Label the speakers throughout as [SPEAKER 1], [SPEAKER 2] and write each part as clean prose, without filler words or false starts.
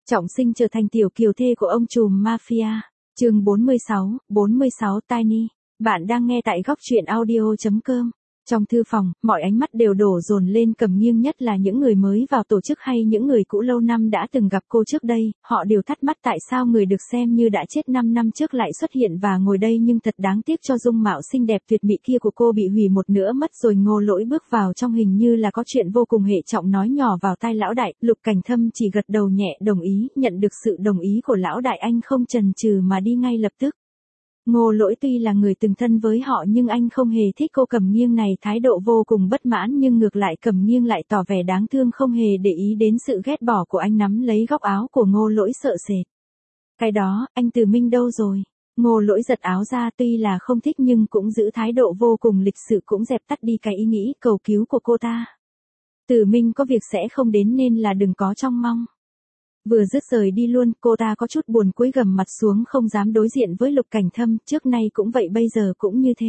[SPEAKER 1] Trọng Sinh trở thành tiểu kiều thê của ông trùm mafia. Chương 46 Tiny. Bạn đang nghe tại góc truyện audio.com. Trong thư phòng, mọi ánh mắt đều đổ dồn lên Cẩm Nghiêng, nhất là những người mới vào tổ chức hay những người cũ lâu năm đã từng gặp cô trước đây, họ đều thắc mắc tại sao người được xem như đã chết 5 năm trước lại xuất hiện và ngồi đây, nhưng thật đáng tiếc cho dung mạo xinh đẹp tuyệt mỹ kia của cô bị hủy một nửa mất rồi. Ngô Lỗi bước vào trong hình như là có chuyện vô cùng hệ trọng nói nhỏ vào tai lão đại. Lục Cảnh Thâm chỉ gật đầu nhẹ đồng ý. Nhận được sự đồng ý của lão đại, anh không chần chừ mà đi ngay lập tức. Ngô Lỗi tuy là người từng thân với họ nhưng anh không hề thích cô Cẩm Nghiêng này, thái độ vô cùng bất mãn, nhưng ngược lại Cẩm Nghiêng lại tỏ vẻ đáng thương, không hề để ý đến sự ghét bỏ của anh. Nắm lấy góc áo của Ngô Lỗi sợ sệt. Cái đó, anh Từ Minh đâu rồi? Ngô Lỗi giật áo ra, tuy là không thích nhưng cũng giữ thái độ vô cùng lịch sự, cũng dẹp tắt đi cái ý nghĩ cầu cứu của cô ta. Từ Minh có việc sẽ không đến nên là đừng có trông mong. Vừa dứt rời đi luôn, cô ta có chút buồn, cúi gằm mặt xuống không dám đối diện với Lục Cảnh Thâm, trước nay cũng vậy bây giờ cũng như thế.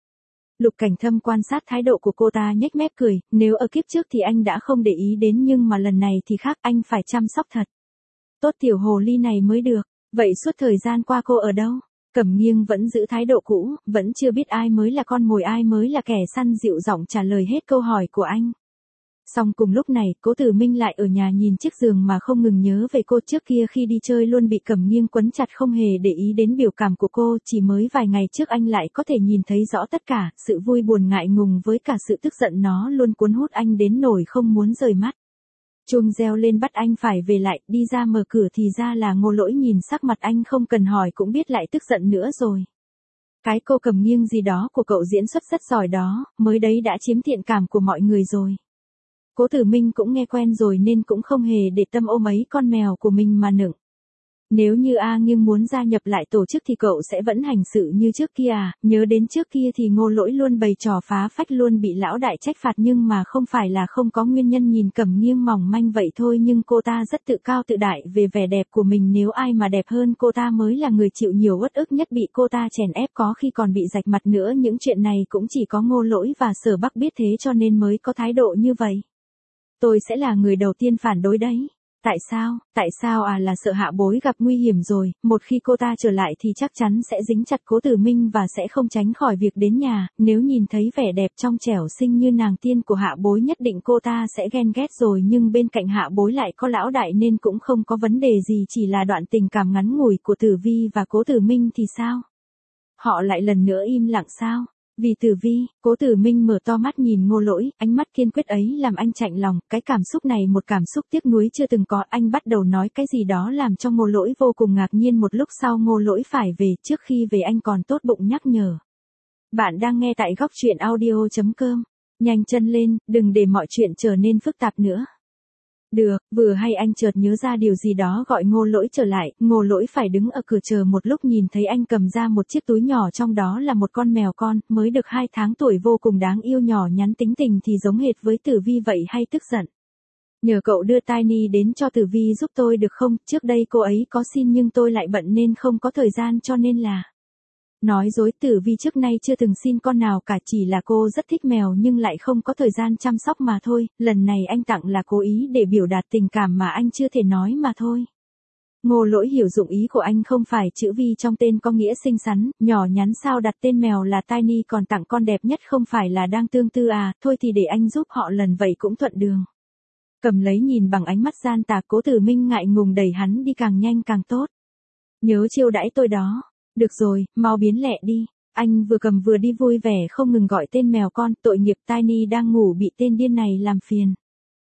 [SPEAKER 1] Lục Cảnh Thâm quan sát thái độ của cô ta nhếch mép cười, nếu ở kiếp trước thì anh đã không để ý đến nhưng mà lần này thì khác, anh phải chăm sóc thật tốt tiểu hồ ly này mới được. Vậy suốt thời gian qua cô ở đâu? Cẩm Nghiêng vẫn giữ thái độ cũ, vẫn chưa biết ai mới là con mồi, ai mới là kẻ săn, dịu giọng trả lời hết câu hỏi của anh. Song cùng lúc này, Cố Tử Minh lại ở nhà nhìn chiếc giường mà không ngừng nhớ về cô. Trước kia khi đi chơi luôn bị Cẩm Nghiêng quấn chặt, không hề để ý đến biểu cảm của cô, chỉ mới vài ngày trước anh lại có thể nhìn thấy rõ tất cả, sự vui buồn ngại ngùng với cả sự tức giận, nó luôn cuốn hút anh đến nỗi không muốn rời mắt. Chuông reo lên bắt anh phải về lại, đi ra mở cửa thì ra là Ngô Lỗi. Nhìn sắc mặt anh không cần hỏi cũng biết lại tức giận nữa rồi. Cái cô Cẩm Nghiêng gì đó của cậu diễn xuất rất giỏi đó, mới đấy đã chiếm thiện cảm của mọi người rồi. Cố Tử Minh cũng nghe quen rồi nên cũng không hề để tâm ôm ấy con mèo của mình mà nựng. Nếu như A Nghiêng muốn gia nhập lại tổ chức thì cậu sẽ vẫn hành sự như trước kia à? Nhớ đến trước kia thì Ngô Lỗi luôn bày trò phá phách, luôn bị lão đại trách phạt, nhưng mà không phải là không có nguyên nhân. Nhìn Cẩm Nghiêng mỏng manh vậy thôi nhưng cô ta rất tự cao tự đại về vẻ đẹp của mình, nếu ai mà đẹp hơn cô ta mới là người chịu nhiều uất ức nhất, bị cô ta chèn ép, có khi còn bị rạch mặt nữa. Những chuyện này cũng chỉ có Ngô Lỗi và Sở Bắc biết, thế cho nên mới có thái độ như vậy. Tôi sẽ là người đầu tiên phản đối đấy. Tại sao à? Là sợ Hạ Bối gặp nguy hiểm rồi, một khi cô ta trở lại thì chắc chắn sẽ dính chặt Cố Tử Minh và sẽ không tránh khỏi việc đến nhà. Nếu nhìn thấy vẻ đẹp trong trẻo xinh như nàng tiên của Hạ Bối nhất định cô ta sẽ ghen ghét rồi, nhưng bên cạnh Hạ Bối lại có lão đại nên cũng không có vấn đề gì, chỉ là đoạn tình cảm ngắn ngủi của Tử Vi và Cố Tử Minh thì sao? Họ lại lần nữa im lặng sao? Vì Tử Vi. Cố Tử Minh mở to mắt nhìn Ngô Lỗi, ánh mắt kiên quyết ấy làm anh chạnh lòng, cái cảm xúc này một cảm xúc tiếc nuối chưa từng có. Anh bắt đầu nói cái gì đó làm cho Ngô Lỗi vô cùng ngạc nhiên. Một lúc sau Ngô Lỗi phải về, trước khi về anh còn tốt bụng nhắc nhở. Bạn đang nghe tại góc truyện audio.com. Nhanh chân lên, đừng để mọi chuyện trở nên phức tạp nữa. Được, vừa hay anh chợt nhớ ra điều gì đó gọi Ngô Lỗi trở lại. Ngô Lỗi phải đứng ở cửa chờ một lúc, nhìn thấy anh cầm ra một chiếc túi nhỏ, trong đó là một con mèo con, mới được 2 tháng tuổi, vô cùng đáng yêu, nhỏ nhắn, tính tình thì giống hệt với Tử Vi vậy. Hay tức giận. Nhờ cậu đưa Tiny đến cho Tử Vi giúp tôi được không? Trước đây cô ấy có xin nhưng tôi lại bận nên không có thời gian, cho nên là... Nói dối, Tử Vi trước nay chưa từng xin con nào cả, chỉ là cô rất thích mèo nhưng lại không có thời gian chăm sóc mà thôi. Lần này anh tặng là cố ý để biểu đạt tình cảm mà anh chưa thể nói mà thôi. Ngô Lỗi hiểu dụng ý của anh, không phải chữ Vi trong tên có nghĩa xinh xắn, nhỏ nhắn, sao đặt tên mèo là Tiny còn tặng con đẹp nhất, không phải là đang tương tư à? Thôi thì để anh giúp họ lần vậy cũng thuận đường. Cầm lấy nhìn bằng ánh mắt gian tà, Cố Tử Minh ngại ngùng đẩy hắn đi, càng nhanh càng tốt. Nhớ chiêu đãi tôi đó. Được rồi, mau biến lẹ đi. Anh vừa cầm vừa đi vui vẻ không ngừng gọi tên mèo con, tội nghiệp Tiny đang ngủ bị tên điên này làm phiền.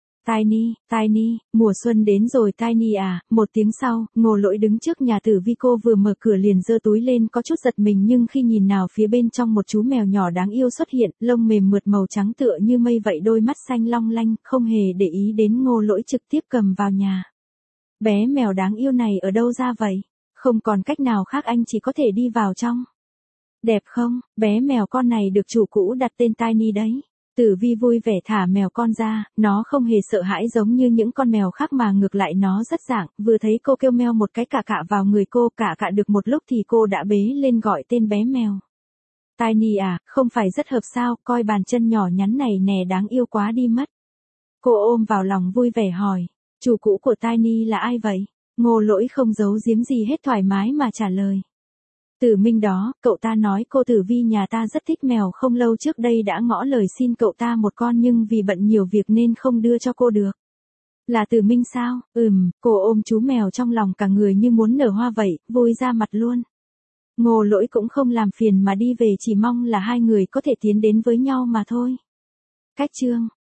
[SPEAKER 1] Tiny, mùa xuân đến rồi Tiny à. Một tiếng sau, Ngô Lỗi đứng trước nhà Tử Vi, cô vừa mở cửa liền giơ túi lên, có chút giật mình nhưng khi nhìn nào phía bên trong một chú mèo nhỏ đáng yêu xuất hiện, lông mềm mượt màu trắng tựa như mây vậy, đôi mắt xanh long lanh, không hề để ý đến Ngô Lỗi trực tiếp cầm vào nhà. Bé mèo đáng yêu này ở đâu ra vậy? Không còn cách nào khác, anh chỉ có thể đi vào trong. Đẹp không? Bé mèo con này được chủ cũ đặt tên Tiny đấy. Tử Vi vui vẻ thả mèo con ra, nó không hề sợ hãi giống như những con mèo khác mà ngược lại nó rất rạng, vừa thấy cô kêu meo một cái cạ cạ vào người cô, cạ cạ được một lúc thì cô đã bế lên gọi tên bé mèo. Tiny à, không phải rất hợp sao, coi bàn chân nhỏ nhắn này nè, đáng yêu quá đi mất. Cô ôm vào lòng vui vẻ hỏi, chủ cũ của Tiny là ai vậy? Ngô Lỗi không giấu giếm gì hết, thoải mái mà trả lời. Tử Minh đó, cậu ta nói cô Tử Vi nhà ta rất thích mèo, không lâu trước đây đã ngỏ lời xin cậu ta một con nhưng vì bận nhiều việc nên không đưa cho cô được. Là Tử Minh sao? Cô ôm chú mèo trong lòng cả người như muốn nở hoa vậy, vui ra mặt luôn. Ngô Lỗi cũng không làm phiền mà đi về, chỉ mong là hai người có thể tiến đến với nhau mà thôi. Cách chương